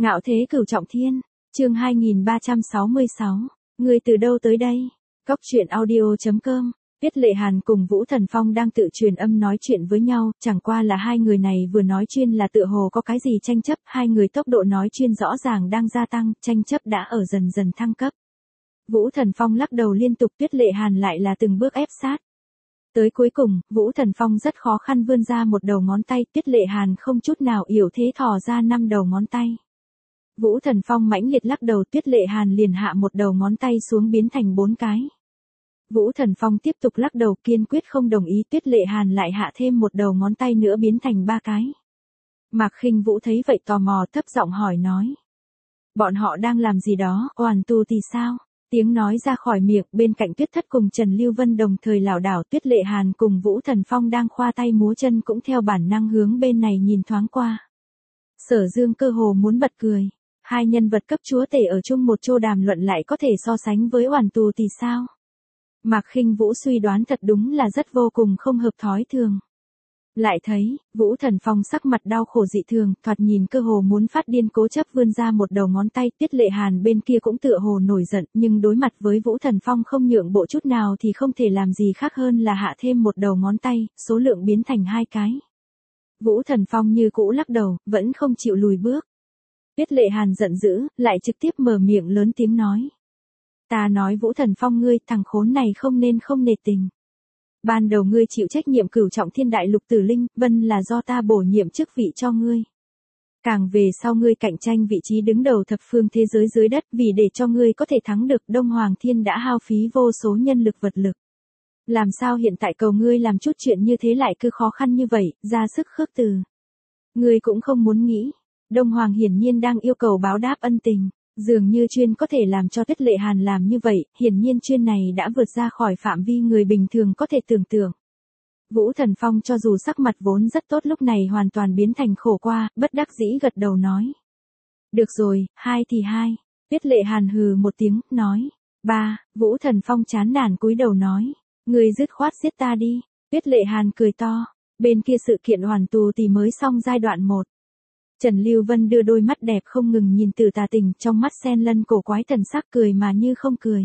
Ngạo thế cửu trọng thiên, chương 2366, người từ đâu tới đây? Cóc truyện audio.com. Tiết Lệ Hàn cùng Vũ Thần Phong đang tự truyền âm nói chuyện với nhau, chẳng qua là hai người này vừa nói chuyên là tựa hồ có cái gì tranh chấp, hai người tốc độ nói chuyên rõ ràng đang gia tăng, tranh chấp đã ở dần dần thăng cấp. Vũ Thần Phong lắc đầu liên tục, Tiết Lệ Hàn lại là từng bước ép sát. Tới cuối cùng, Vũ Thần Phong rất khó khăn vươn ra một đầu ngón tay, Tiết Lệ Hàn không chút nào yểu thế thò ra 5 đầu ngón tay. Vũ Thần Phong mãnh liệt lắc đầu, Tiết Lệ Hàn liền hạ một đầu ngón tay xuống biến thành 4 cái. Vũ Thần Phong tiếp tục lắc đầu kiên quyết không đồng ý, Tiết Lệ Hàn lại hạ thêm một đầu ngón tay nữa biến thành 3 cái. Mạc Khinh Vũ thấy vậy tò mò thấp giọng hỏi nói. Bọn họ đang làm gì đó, oàn tu thì sao? Tiếng nói ra khỏi miệng, bên cạnh Tuyết Thất cùng Trần Lưu Vân đồng thời lảo đảo, Tiết Lệ Hàn cùng Vũ Thần Phong đang khoa tay múa chân cũng theo bản năng hướng bên này nhìn thoáng qua. Sở Dương cơ hồ muốn bật cười. Hai nhân vật cấp chúa tể ở chung một chỗ đàm luận lại có thể so sánh với oàn tù thì sao? Mạc Khinh Vũ suy đoán thật đúng là rất vô cùng không hợp thói thường. Lại thấy, Vũ Thần Phong sắc mặt đau khổ dị thường, thoạt nhìn cơ hồ muốn phát điên cố chấp vươn ra một đầu ngón tay, Tiết Lệ Hàn bên kia cũng tựa hồ nổi giận, nhưng đối mặt với Vũ Thần Phong không nhượng bộ chút nào thì không thể làm gì khác hơn là hạ thêm một đầu ngón tay, số lượng biến thành 2 cái. Vũ Thần Phong như cũ lắc đầu, vẫn không chịu lùi bước. Tiết Lệ Hàn giận dữ, lại trực tiếp mở miệng lớn tiếng nói. Ta nói Vũ Thần Phong ngươi, thằng khốn này không nên không nể tình. Ban đầu ngươi chịu trách nhiệm cửu trọng thiên đại lục tử linh, vân là do ta bổ nhiệm chức vị cho ngươi. Càng về sau ngươi cạnh tranh vị trí đứng đầu thập phương thế giới dưới đất, vì để cho ngươi có thể thắng được Đông Hoàng Thiên đã hao phí vô số nhân lực vật lực. Làm sao hiện tại cầu ngươi làm chút chuyện như thế lại cứ khó khăn như vậy, ra sức khước từ. Ngươi cũng không muốn nghĩ. Đông Hoàng hiển nhiên đang yêu cầu báo đáp ân tình. Dường như chuyên có thể làm cho Tiết Lệ Hàn làm như vậy, hiển nhiên chuyên này đã vượt ra khỏi phạm vi người bình thường có thể tưởng tượng. Vũ Thần Phong cho dù sắc mặt vốn rất tốt lúc này hoàn toàn biến thành khổ qua, bất đắc dĩ gật đầu nói. Được rồi, 2 thì 2. Tiết Lệ Hàn hừ một tiếng, nói. 3, Vũ Thần Phong chán nản cúi đầu nói. Người dứt khoát giết ta đi. Tiết Lệ Hàn cười to. Bên kia sự kiện hoàn tù thì mới xong giai đoạn 1. Trần Lưu Vân đưa đôi mắt đẹp không ngừng nhìn Từ Tà Tình, trong mắt xen lẫn cổ quái thần sắc cười mà như không cười.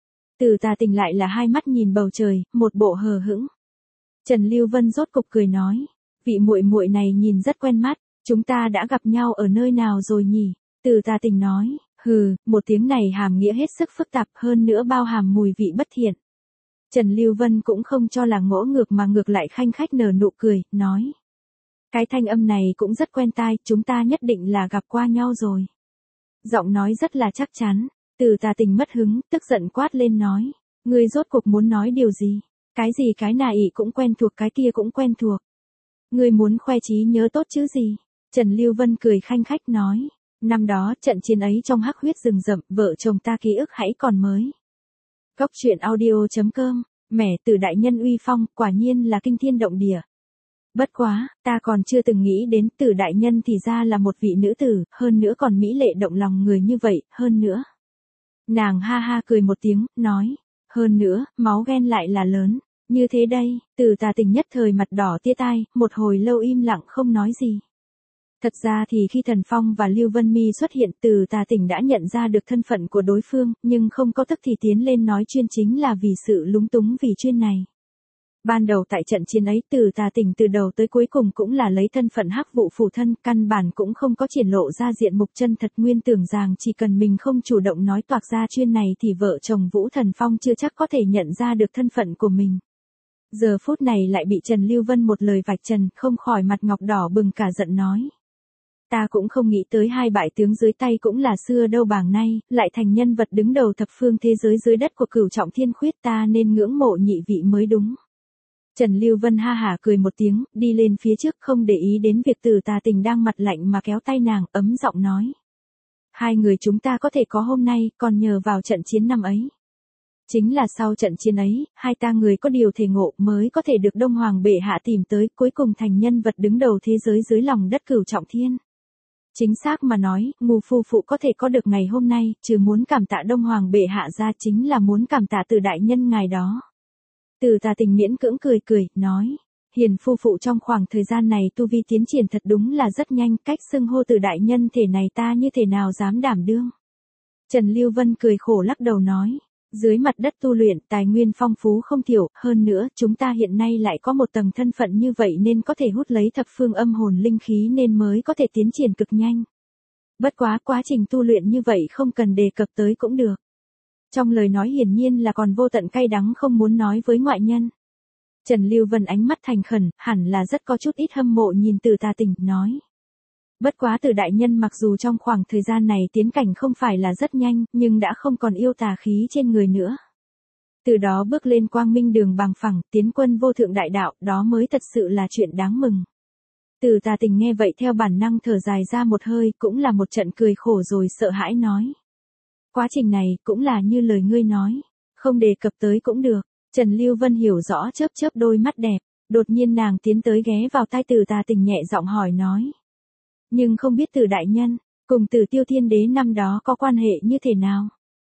Từ Tà Tình lại là hai mắt nhìn bầu trời, một bộ hờ hững. Trần Lưu Vân rốt cục cười nói, vị muội muội này nhìn rất quen mắt, chúng ta đã gặp nhau ở nơi nào rồi nhỉ? Từ Tà Tình nói, hừ, một tiếng này hàm nghĩa hết sức phức tạp hơn nữa bao hàm mùi vị bất thiện. Trần Lưu Vân cũng không cho là ngỗ ngược mà ngược lại khanh khách nở nụ cười, nói. Cái thanh âm này cũng rất quen tai, chúng ta nhất định là gặp qua nhau rồi. Giọng nói rất là chắc chắn, Từ Tà Tình mất hứng, tức giận quát lên nói. Ngươi rốt cuộc muốn nói điều gì? Cái gì cái này cũng quen thuộc, cái kia cũng quen thuộc. Ngươi muốn khoe trí nhớ tốt chứ gì? Trần Lưu Vân cười khanh khách nói. Năm đó trận chiến ấy trong hắc huyết rừng rậm, vợ chồng ta ký ức hãy còn mới. Cóc truyện audio.com, mẻ Từ đại nhân uy phong, quả nhiên là kinh thiên động địa. Bất quá, ta còn chưa từng nghĩ đến Từ đại nhân thì ra là một vị nữ tử, hơn nữa còn mỹ lệ động lòng người như vậy, hơn nữa. Nàng ha ha cười một tiếng, nói, hơn nữa, máu ghen lại là lớn, như thế đây, Từ Tà Tình nhất thời mặt đỏ tia tai, một hồi lâu im lặng không nói gì. Thật ra thì khi Thần Phong và Lưu Vân Mi xuất hiện, Từ Tà Tình đã nhận ra được thân phận của đối phương, nhưng không có tức thì tiến lên nói chuyên chính là vì sự lúng túng vì chuyên này. Ban đầu tại trận chiến ấy Từ Tà Tình từ đầu tới cuối cùng cũng là lấy thân phận hắc vụ phủ thân, căn bản cũng không có triển lộ ra diện mục chân thật, nguyên tưởng rằng chỉ cần mình không chủ động nói toạc ra chuyên này thì vợ chồng Vũ Thần Phong chưa chắc có thể nhận ra được thân phận của mình. Giờ phút này lại bị Trần Lưu Vân một lời vạch trần, không khỏi mặt ngọc đỏ bừng cả giận nói. Ta cũng không nghĩ tới hai bại tướng dưới tay cũng là xưa đâu bảng nay, lại thành nhân vật đứng đầu thập phương thế giới dưới đất của cửu trọng thiên khuyết, ta nên ngưỡng mộ nhị vị mới đúng. Trần Lưu Vân ha hả cười một tiếng, đi lên phía trước không để ý đến việc Từ Tà Tình đang mặt lạnh mà kéo tay nàng, ấm giọng nói. Hai người chúng ta có thể có hôm nay, còn nhờ vào trận chiến năm ấy. Chính là sau trận chiến ấy, hai ta người có điều thể ngộ mới có thể được Đông Hoàng bệ hạ tìm tới, cuối cùng thành nhân vật đứng đầu thế giới dưới lòng đất cửu trọng thiên. Chính xác mà nói, ngu phu phụ có thể có được ngày hôm nay, trừ muốn cảm tạ Đông Hoàng bệ hạ ra chính là muốn cảm tạ Từ đại nhân ngài đó. Từ Tà Tình miễn cưỡng cười cười, nói. Hiền phu phụ trong khoảng thời gian này tu vi tiến triển thật đúng là rất nhanh, cách xưng hô từ đại nhân thể này ta như thế nào dám đảm đương. Trần Lưu Vân cười khổ lắc đầu nói, dưới mặt đất tu luyện tài nguyên phong phú không thiểu, hơn nữa chúng ta hiện nay lại có một tầng thân phận như vậy nên có thể hút lấy thập phương âm hồn linh khí nên mới có thể tiến triển cực nhanh. Bất quá quá trình tu luyện như vậy không cần đề cập tới cũng được. Trong lời nói hiển nhiên là còn vô tận cay đắng không muốn nói với ngoại nhân. Trần Lưu Vân ánh mắt thành khẩn, hẳn là rất có chút ít hâm mộ nhìn Từ Tà Tình, nói. Bất quá Từ đại nhân mặc dù trong khoảng thời gian này tiến cảnh không phải là rất nhanh, nhưng đã không còn yêu tà khí trên người nữa. Từ đó bước lên quang minh đường bằng phẳng, tiến quân vô thượng đại đạo, đó mới thật sự là chuyện đáng mừng. Từ Tà Tình nghe vậy theo bản năng thở dài ra một hơi, cũng là một trận cười khổ rồi sợ hãi nói. Quá trình này cũng là như lời ngươi nói, không đề cập tới cũng được. Trần Lưu Vân hiểu rõ chớp chớp đôi mắt đẹp, đột nhiên nàng tiến tới ghé vào tai Từ Tà Tình nhẹ giọng hỏi nói. Nhưng không biết Từ đại nhân, cùng Từ Tiêu Thiên Đế năm đó có quan hệ như thế nào?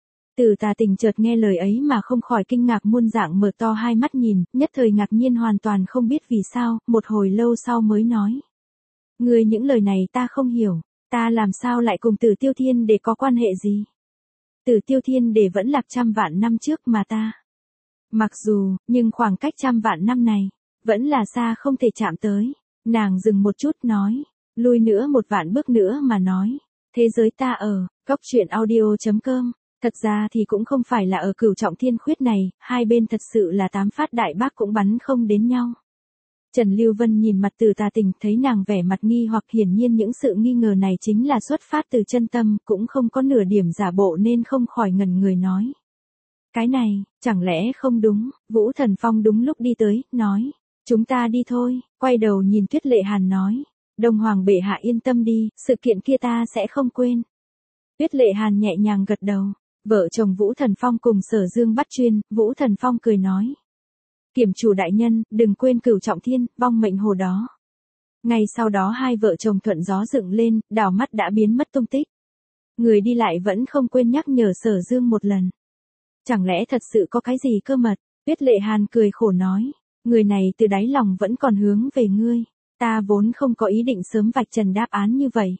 Từ Tà Tình chợt nghe lời ấy mà không khỏi kinh ngạc muôn dạng mở to hai mắt nhìn, nhất thời ngạc nhiên hoàn toàn không biết vì sao, một hồi lâu sau mới nói. Ngươi những lời này ta không hiểu, ta làm sao lại cùng Từ Tiêu Thiên Đế có quan hệ gì? Từ Tiêu Thiên Đế vẫn lạc trăm vạn năm trước mà ta. Mặc dù, nhưng khoảng cách trăm vạn năm này, vẫn là xa không thể chạm tới. Nàng dừng một chút nói, lui nữa một vạn bước nữa mà nói. Thế giới ta ở, Cóc Truyện Audio.com, thật ra thì cũng không phải là ở Cửu Trọng Thiên Khuyết này, hai bên thật sự là 8 phát đại bác cũng bắn không đến nhau. Trần Lưu Vân nhìn mặt Từ Tà Tình thấy nàng vẻ mặt nghi hoặc hiển nhiên những sự nghi ngờ này chính là xuất phát từ chân tâm, cũng không có nửa điểm giả bộ nên không khỏi ngẩn người nói. Cái này, chẳng lẽ không đúng, Vũ Thần Phong đúng lúc đi tới, nói, chúng ta đi thôi, quay đầu nhìn Tuyết Lệ Hàn nói, Đông Hoàng bệ hạ yên tâm đi, sự kiện kia ta sẽ không quên. Tuyết Lệ Hàn nhẹ nhàng gật đầu, vợ chồng Vũ Thần Phong cùng Sở Dương bắt chuyên, Vũ Thần Phong cười nói. Kiểm chủ đại nhân, đừng quên Cửu Trọng Thiên, vong mệnh hồ đó. Ngay sau đó hai vợ chồng thuận gió dựng lên, đảo mắt đã biến mất tung tích. Người đi lại vẫn không quên nhắc nhở Sở Dương một lần. Chẳng lẽ thật sự có cái gì cơ mật? Tuyết Lệ Hàn cười khổ nói, người này từ đáy lòng vẫn còn hướng về ngươi, ta vốn không có ý định sớm vạch trần đáp án như vậy.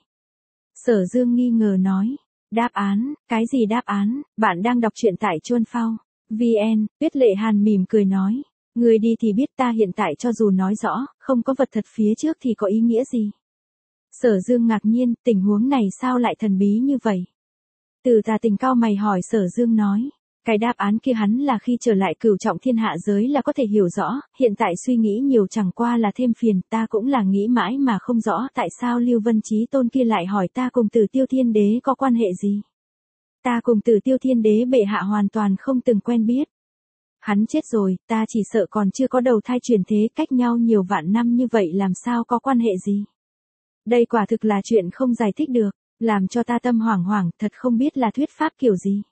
Sở Dương nghi ngờ nói, đáp án, cái gì đáp án, bạn đang đọc truyện tại Chuân Phao, VN, Tuyết Lệ Hàn mỉm cười nói, ngươi đi thì biết ta hiện tại cho dù nói rõ, không có vật thật phía trước thì có ý nghĩa gì. Sở Dương ngạc nhiên, tình huống này sao lại thần bí như vậy? Từ Tà Tình cao mày hỏi Sở Dương nói. Cái đáp án kia hắn là khi trở lại Cửu Trọng Thiên hạ giới là có thể hiểu rõ, hiện tại suy nghĩ nhiều chẳng qua là thêm phiền, ta cũng là nghĩ mãi mà không rõ tại sao Lưu Vân Chí Tôn kia lại hỏi ta cùng Từ Tiêu Thiên Đế có quan hệ gì. Ta cùng Từ Tiêu Thiên Đế bệ hạ hoàn toàn không từng quen biết. Hắn chết rồi, ta chỉ sợ còn chưa có đầu thai chuyển thế, cách nhau nhiều vạn năm như vậy làm sao có quan hệ gì. Đây quả thực là chuyện không giải thích được, làm cho ta tâm hoảng hoảng, thật không biết là thuyết pháp kiểu gì.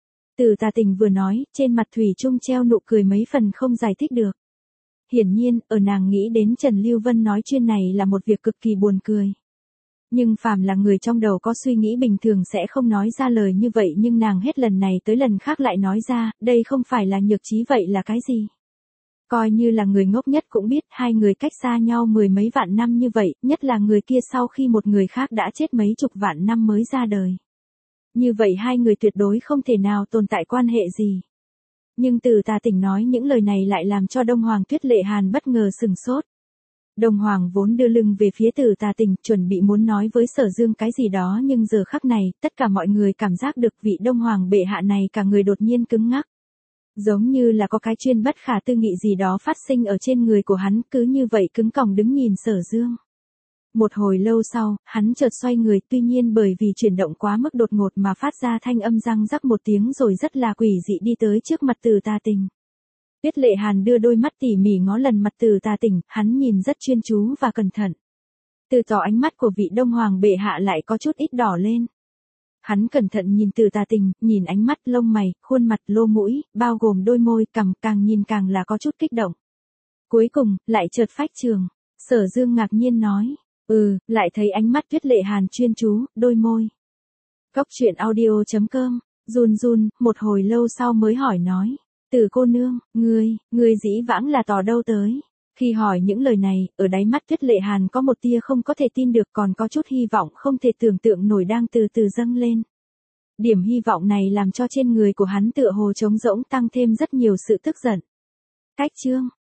Từ Tà Tình vừa nói, trên mặt thủy chung treo nụ cười mấy phần không giải thích được. Hiển nhiên, ở nàng nghĩ đến Trần Lưu Vân nói chuyên này là một việc cực kỳ buồn cười. Nhưng phàm là người trong đầu có suy nghĩ bình thường sẽ không nói ra lời như vậy, nhưng nàng hết lần này tới lần khác lại nói ra, đây không phải là nhược trí vậy là cái gì. Coi như là người ngốc nhất cũng biết hai người cách xa nhau mười mấy vạn năm như vậy, nhất là người kia sau khi một người khác đã chết mấy chục vạn năm mới ra đời. Như vậy hai người tuyệt đối không thể nào tồn tại quan hệ gì. Nhưng Từ Tà Tình nói những lời này lại làm cho Đông Hoàng Tuyết Lệ Hàn bất ngờ sừng sốt. Đông Hoàng vốn đưa lưng về phía Từ Tà Tình, chuẩn bị muốn nói với Sở Dương cái gì đó, nhưng giờ khắc này, tất cả mọi người cảm giác được vị Đông Hoàng bệ hạ này cả người đột nhiên cứng ngắc. Giống như là có cái chuyên bất khả tư nghị gì đó phát sinh ở trên người của hắn, cứ như vậy cứng còng đứng nhìn Sở Dương. Một hồi lâu sau, hắn chợt xoay người, tuy nhiên bởi vì chuyển động quá mức đột ngột mà phát ra thanh âm răng rắc một tiếng rồi rất là quỷ dị đi tới trước mặt Từ Tà Tình. Tuyết Lệ Hàn đưa đôi mắt tỉ mỉ ngó lần mặt Từ Tà Tình, hắn nhìn rất chuyên chú và cẩn thận. Từ tỏ ánh mắt của vị Đông Hoàng bệ hạ lại có chút ít đỏ lên. Hắn cẩn thận nhìn Từ Tà Tình, nhìn ánh mắt, lông mày, khuôn mặt, lỗ mũi, bao gồm đôi môi, cằm, càng nhìn càng là có chút kích động. Cuối cùng, lại chợt phách trường. Sở Dương ngạc nhiên nói. Lại thấy ánh mắt Tuyết Lệ Hàn chuyên chú, đôi môi. Cóc Truyện Audio.com, run, một hồi lâu sau mới hỏi nói. Từ cô nương, ngươi dĩ vãng là tỏ đâu tới. Khi hỏi những lời này, ở đáy mắt Tuyết Lệ Hàn có một tia không có thể tin được, còn có chút hy vọng không thể tưởng tượng nổi đang từ từ dâng lên. Điểm hy vọng này làm cho trên người của hắn tựa hồ trống rỗng tăng thêm rất nhiều sự tức giận. Cách chương